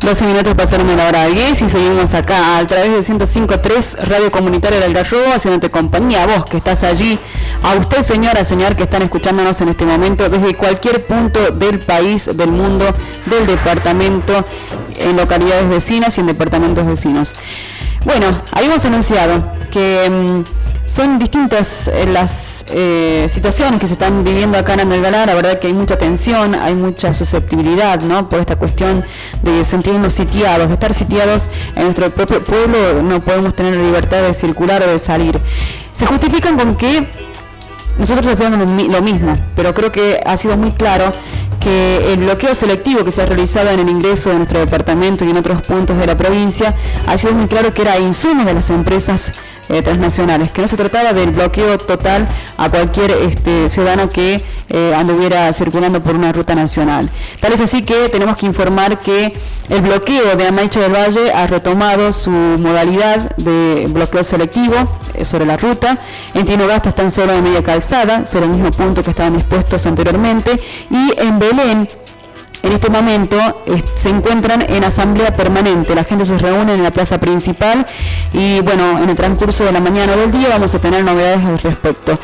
12 minutos pasaron de la hora 10 y seguimos acá a través del 105.3 Radio Comunitaria del Algarrobo, haciéndote compañía a vos que estás allí, a usted señora, señor que están escuchándonos en este momento desde cualquier punto del país, del mundo, del departamento, en localidades vecinas y en departamentos vecinos. Bueno, habíamos anunciado que son distintas las situaciones que se están viviendo acá en Andalgalá. La verdad que hay mucha tensión, hay mucha susceptibilidad, ¿no? Por esta cuestión de sentirnos sitiados, de estar sitiados en nuestro propio pueblo. No podemos tener libertad de circular o de salir. Se justifican con que nosotros hacemos lo mismo, pero creo que ha sido muy claro que el bloqueo selectivo que se ha realizado en el ingreso de nuestro departamento y en otros puntos de la provincia ha sido muy claro que era insumos de las empresas transnacionales, que no se trataba del bloqueo total a cualquier ciudadano que anduviera circulando por una ruta nacional. Tal es así que tenemos que informar que el bloqueo de Amaiche del Valle ha retomado su modalidad de bloqueo selectivo sobre la ruta. En Tinogasta están solo en media calzada, sobre el mismo punto que estaban dispuestos anteriormente, y en Belén en este momento se encuentran en asamblea permanente. La gente se reúne en la plaza principal y bueno, en el transcurso de la mañana o del día vamos a tener novedades al respecto.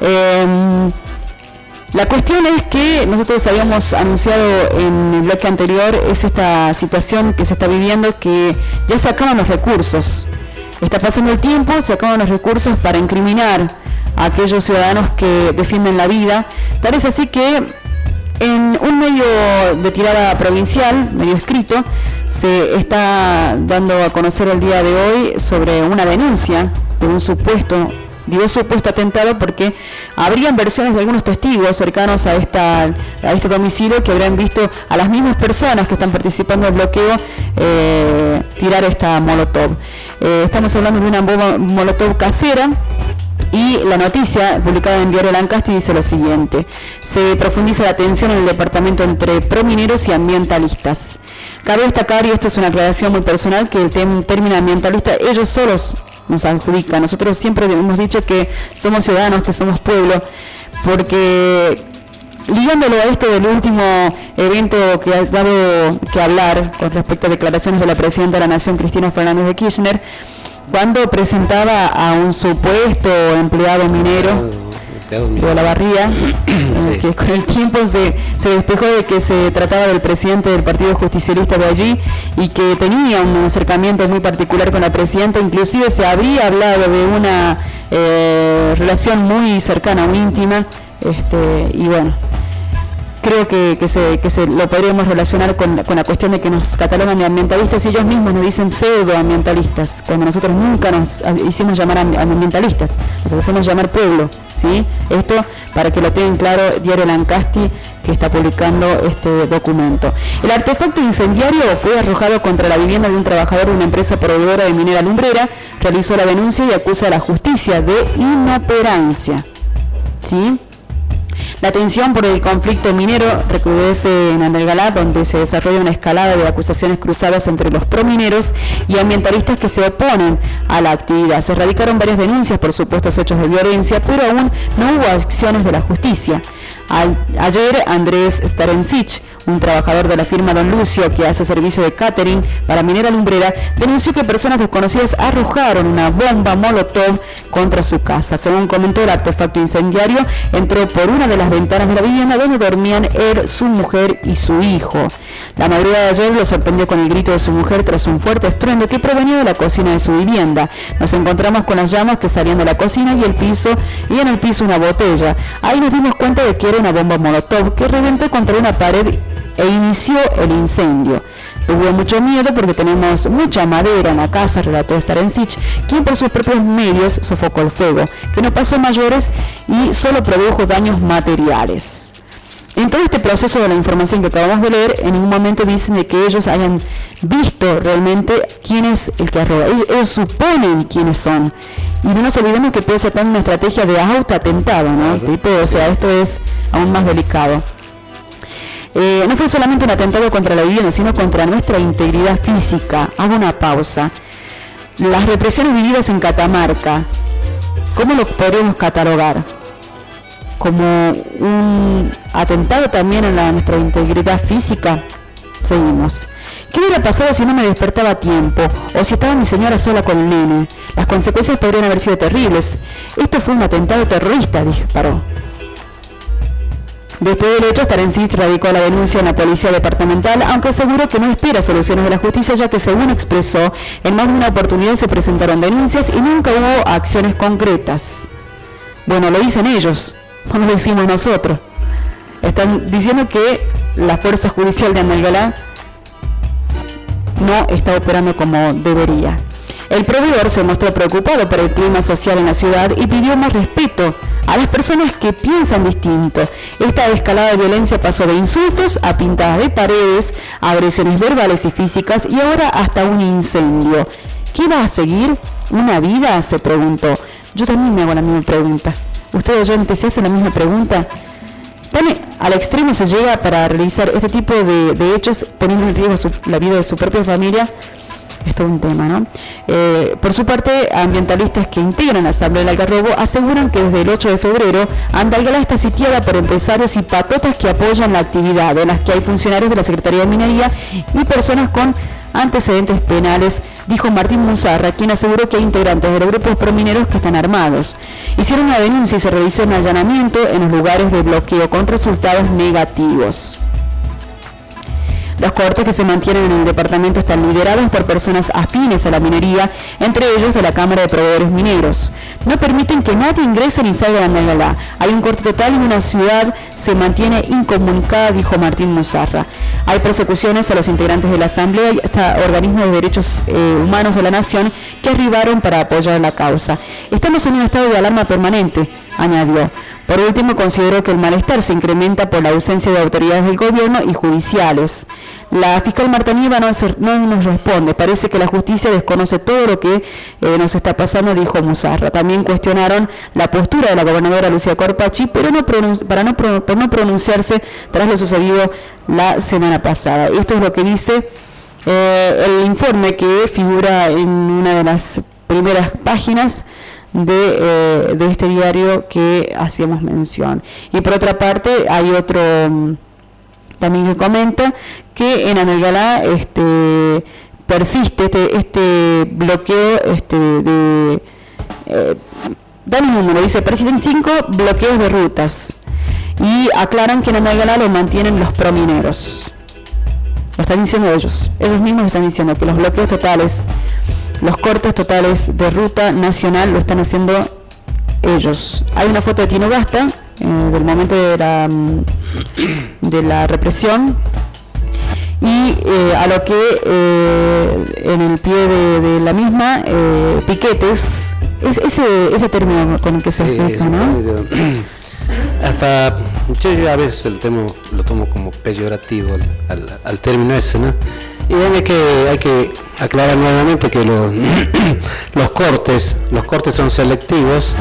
La cuestión es que nosotros habíamos anunciado en el bloque anterior es esta situación que se está viviendo, que ya se acaban los recursos. Está pasando el tiempo, se acaban los recursos para incriminar a aquellos ciudadanos que defienden la vida. Tal es así que en un medio de tirada provincial, medio escrito, se está dando a conocer el día de hoy sobre una denuncia de un supuesto atentado, porque habrían versiones de algunos testigos cercanos a este domicilio que habrían visto a las mismas personas que están participando del bloqueo tirar esta molotov. Estamos hablando de una bomba molotov casera. Y la noticia publicada en Diario Lancasti dice lo siguiente: se profundiza la tensión en el departamento entre promineros y ambientalistas. Cabe destacar, y esto es una aclaración muy personal, que el término ambientalista ellos solos nos adjudican. Nosotros siempre hemos dicho que somos ciudadanos, que somos pueblo, porque ligándolo a esto del último evento que ha dado que hablar con respecto a declaraciones de la Presidenta de la Nación, Cristina Fernández de Kirchner, cuando presentaba a un supuesto empleado minero de la Barría, que con el tiempo se despejó de que se trataba del presidente del Partido Justicialista de allí y que tenía un acercamiento muy particular con la Presidenta. Inclusive se habría hablado de una relación muy cercana, muy íntima, y bueno, creo que lo podríamos relacionar con la cuestión de que nos catalogan de ambientalistas y ellos mismos nos dicen pseudoambientalistas, cuando nosotros nunca nos hicimos llamar ambientalistas, nos hacemos llamar pueblo, ¿sí? Esto para que lo tengan claro Diario Lancasti, que está publicando este documento. El artefacto incendiario fue arrojado contra la vivienda de un trabajador de una empresa proveedora de minera lumbrera, realizó la denuncia y acusa a la justicia de inoperancia, ¿sí? La tensión por el conflicto minero recrudece en Andalgalá, donde se desarrolla una escalada de acusaciones cruzadas entre los promineros y ambientalistas que se oponen a la actividad. Se radicaron varias denuncias por supuestos hechos de violencia, pero aún no hubo acciones de la justicia. Ayer Andrés Starencic, un trabajador de la firma Don Lucio que hace servicio de catering para minera lumbrera, denunció que personas desconocidas arrojaron una bomba molotov contra su casa. Según comentó, el artefacto incendiario entró por una de las ventanas de la vivienda donde dormían él, su mujer y su hijo. La madrugada de ayer lo sorprendió con el grito de su mujer tras un fuerte estruendo que provenía de la cocina de su vivienda. Nos encontramos con las llamas que salían de la cocina y en el piso una botella. Ahí nos dimos cuenta de que era una bomba molotov que reventó contra una pared e inició el incendio. Tuvo mucho miedo porque tenemos mucha madera en la casa, relató Starencic, quien por sus propios medios sofocó el fuego, que no pasó mayores y solo produjo daños materiales. En todo este proceso de la información que acabamos de leer, en ningún momento dicen de que ellos hayan visto realmente quién es el que arroja. Ellos suponen quiénes son. Y no nos olvidemos que puede ser también una estrategia de autoatentado, ¿no? O sea, esto es aún más delicado. No fue solamente un atentado contra la vivienda, sino contra nuestra integridad física. Hago una pausa. Las represiones vividas en Catamarca, ¿cómo lo podríamos catalogar? Como un atentado también a nuestra integridad física. Seguimos. ¿Qué hubiera pasado si no me despertaba a tiempo? O si estaba mi señora sola con el nene. Las consecuencias podrían haber sido terribles. Esto fue un atentado terrorista, disparó. Después del hecho, Starancich radicó la denuncia en la policía departamental, aunque aseguró que no espera soluciones de la justicia, ya que, según expresó, en más de una oportunidad se presentaron denuncias y nunca hubo acciones concretas. Bueno, lo dicen ellos, no lo decimos nosotros. Están diciendo que la fuerza judicial de Andalgalá no está operando como debería. El proveedor se mostró preocupado por el clima social en la ciudad y pidió más respeto a las personas que piensan distinto. Esta escalada de violencia pasó de insultos a pintadas de paredes, a agresiones verbales y físicas y ahora hasta un incendio. ¿Qué va a seguir? ¿Una vida?, se preguntó. Yo también me hago la misma pregunta. ¿Ustedes oyentes se hacen la misma pregunta? Al extremo se llega para realizar este tipo de hechos, poniendo en riesgo la vida de su propia familia. Es todo un tema, ¿no? Por su parte, ambientalistas que integran la Asamblea del Algarrobo aseguran que desde el 8 de febrero Andalgalá está sitiada por empresarios y patotas que apoyan la actividad, en las que hay funcionarios de la Secretaría de Minería y personas con antecedentes penales, dijo Martín Musarra, quien aseguró que hay integrantes de los grupos promineros que están armados. Hicieron una denuncia y se realizó un allanamiento en los lugares de bloqueo con resultados negativos. Los cortes que se mantienen en el departamento están liderados por personas afines a la minería, entre ellos de la Cámara de Proveedores Mineros. No permiten que nadie ingrese ni salga de Andalgalá. Hay un corte total y una ciudad se mantiene incomunicada, dijo Martín Musarra. Hay persecuciones a los integrantes de la Asamblea y hasta organismos de derechos humanos de la Nación que arribaron para apoyar la causa. Estamos en un estado de alarma permanente, añadió. Por último, consideró que el malestar se incrementa por la ausencia de autoridades del gobierno y judiciales. La fiscal Marta Nieva no nos responde. Parece que la justicia desconoce todo lo que nos está pasando, dijo Musarra. También cuestionaron la postura de la gobernadora Lucía Corpachi, pero por no pronunciarse tras lo sucedido la semana pasada. Esto es lo que dice el informe que figura en una de las primeras páginas de este diario que hacíamos mención. Y por otra parte, hay otro también que comenta que en Andalgalá persiste este bloqueo dan un número, dice, persisten 5 bloqueos de rutas y aclaran que en Andalgalá lo mantienen los promineros. Lo están diciendo ellos mismos están diciendo que los bloqueos totales, los cortes totales de ruta nacional lo están haciendo ellos. Hay una foto de Tinogasta del momento de la represión y a lo que en el pie de la misma piquetes, ese término con el que se explica, ¿no? Hasta yo a veces lo tomo como peyorativo al término ese, ¿no? Y hay que aclarar nuevamente que los cortes son selectivos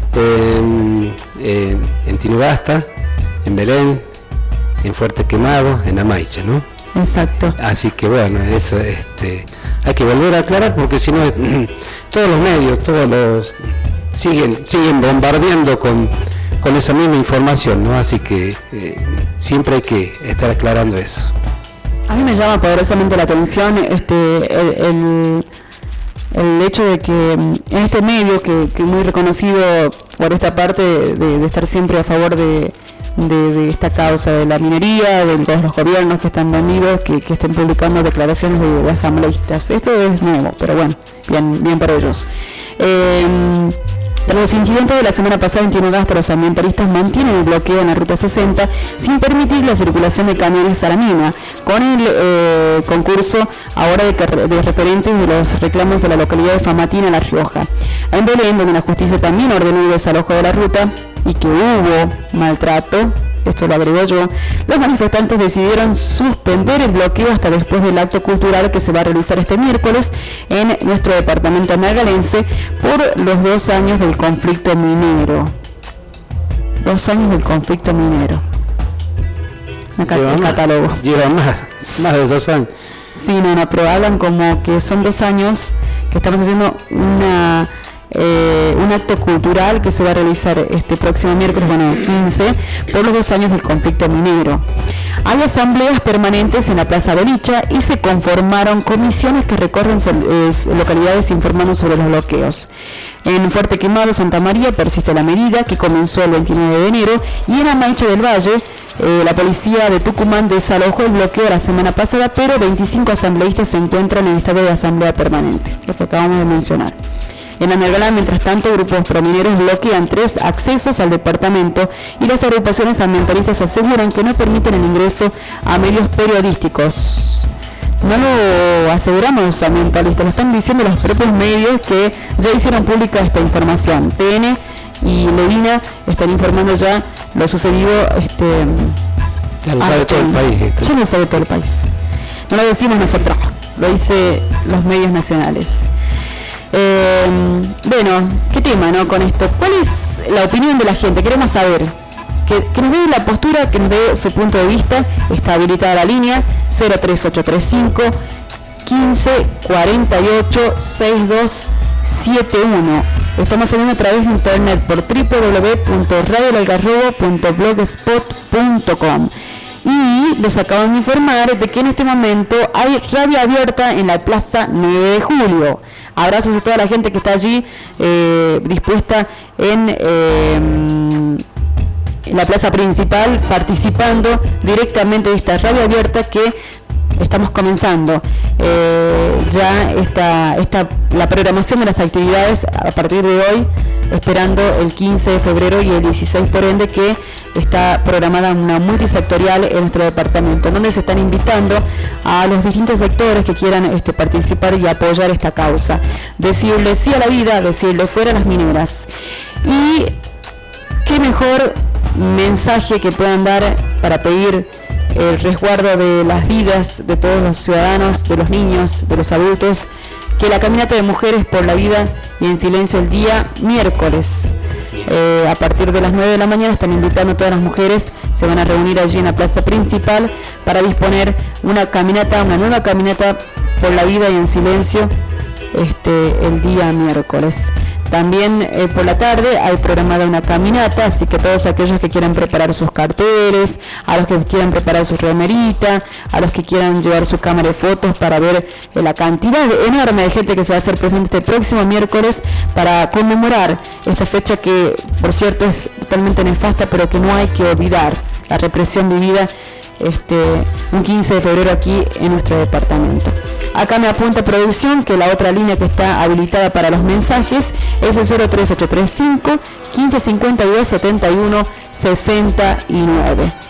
en Tinogasta, en Belén, en Fuerte Quemado, en Amaiche, ¿no? Exacto. Así que bueno, eso hay que volver a aclarar porque si no todos los medios, siguen bombardeando con esa misma información, ¿no? Así que siempre hay que estar aclarando eso. A mí me llama poderosamente la atención el hecho de que en este medio que muy reconocido por esta parte de estar siempre a favor de esta causa de la minería, de los gobiernos que están vendidos, que estén publicando declaraciones de asambleístas. Esto es nuevo, pero bueno, bien para ellos. Tras los incidentes de la semana pasada en Tinogasta, los ambientalistas mantienen el bloqueo en la Ruta 60 sin permitir la circulación de camiones a la mina, con el concurso ahora de referentes de los reclamos de la localidad de Famatina, La Rioja. En Belén, donde la justicia también ordenó el desalojo de la ruta y que hubo maltrato, esto lo agrego yo, los manifestantes decidieron suspender el bloqueo hasta después del acto cultural que se va a realizar este miércoles en nuestro departamento andalgalense por los 2 años del conflicto minero. 2 años del conflicto minero. El catálogo. Lleva más de 2 años. Sí, no, pero hablan como que son 2 años que estamos haciendo una un acto cultural que se va a realizar este próximo miércoles, 15, por los 2 años del conflicto minero. Hay asambleas permanentes en la Plaza Belicha y se conformaron comisiones que recorren localidades informando sobre los bloqueos. En Fuerte Quemado, Santa María, persiste la medida que comenzó el 29 de enero y en Amaiche del Valle, la policía de Tucumán desalojó el bloqueo la semana pasada, pero 25 asambleístas se encuentran en estado de asamblea permanente, lo que acabamos de mencionar. En Anergalá, mientras tanto, grupos promineros bloquean 3 accesos al departamento y las agrupaciones ambientalistas aseguran que no permiten el ingreso a medios periodísticos. No lo aseguramos los ambientalistas, lo están diciendo los propios medios que ya hicieron pública esta información. TN y Levina están informando ya lo sucedido. Ya lo sabe todo el país. Ya lo sabe todo el país. No lo decimos nosotros, lo dice los medios nacionales. Bueno, ¿qué tema, no? Con esto, ¿cuál es la opinión de la gente? Queremos saber, que nos dé la postura, que nos dé su punto de vista. Está habilitada la línea 03835 15 48 6271. Estamos saliendo a través de internet por www.radiolalgarrobo.blogspot.com. Y les acabamos de informar de que en este momento hay radio abierta en la Plaza 9 de Julio. Abrazos a toda la gente que está allí dispuesta en la plaza principal, participando directamente de esta radio abierta que estamos comenzando. Ya está la programación de las actividades a partir de hoy, esperando el 15 de febrero y el 16 por ende, que está programada una multisectorial en nuestro departamento, donde se están invitando a los distintos sectores que quieran participar y apoyar esta causa. Decirle sí a la vida, decirle fuera las mineras. Y qué mejor mensaje que puedan dar para pedir el resguardo de las vidas de todos los ciudadanos, de los niños, de los adultos, que la caminata de mujeres por la vida y en silencio el día miércoles. A partir de las 9 de la mañana están invitando a todas las mujeres, se van a reunir allí en la plaza principal para disponer una nueva caminata por la vida y en silencio el día miércoles. También por la tarde hay programada una caminata, así que todos aquellos que quieran preparar sus carteles, a los que quieran preparar su remerita, a los que quieran llevar su cámara de fotos para ver la cantidad enorme de gente que se va a hacer presente este próximo miércoles para conmemorar esta fecha que, por cierto, es totalmente nefasta, pero que no hay que olvidar. La represión vivida un 15 de febrero aquí en nuestro departamento. Acá me apunta producción que la otra línea que está habilitada para los mensajes es el 03835 1552 71 69.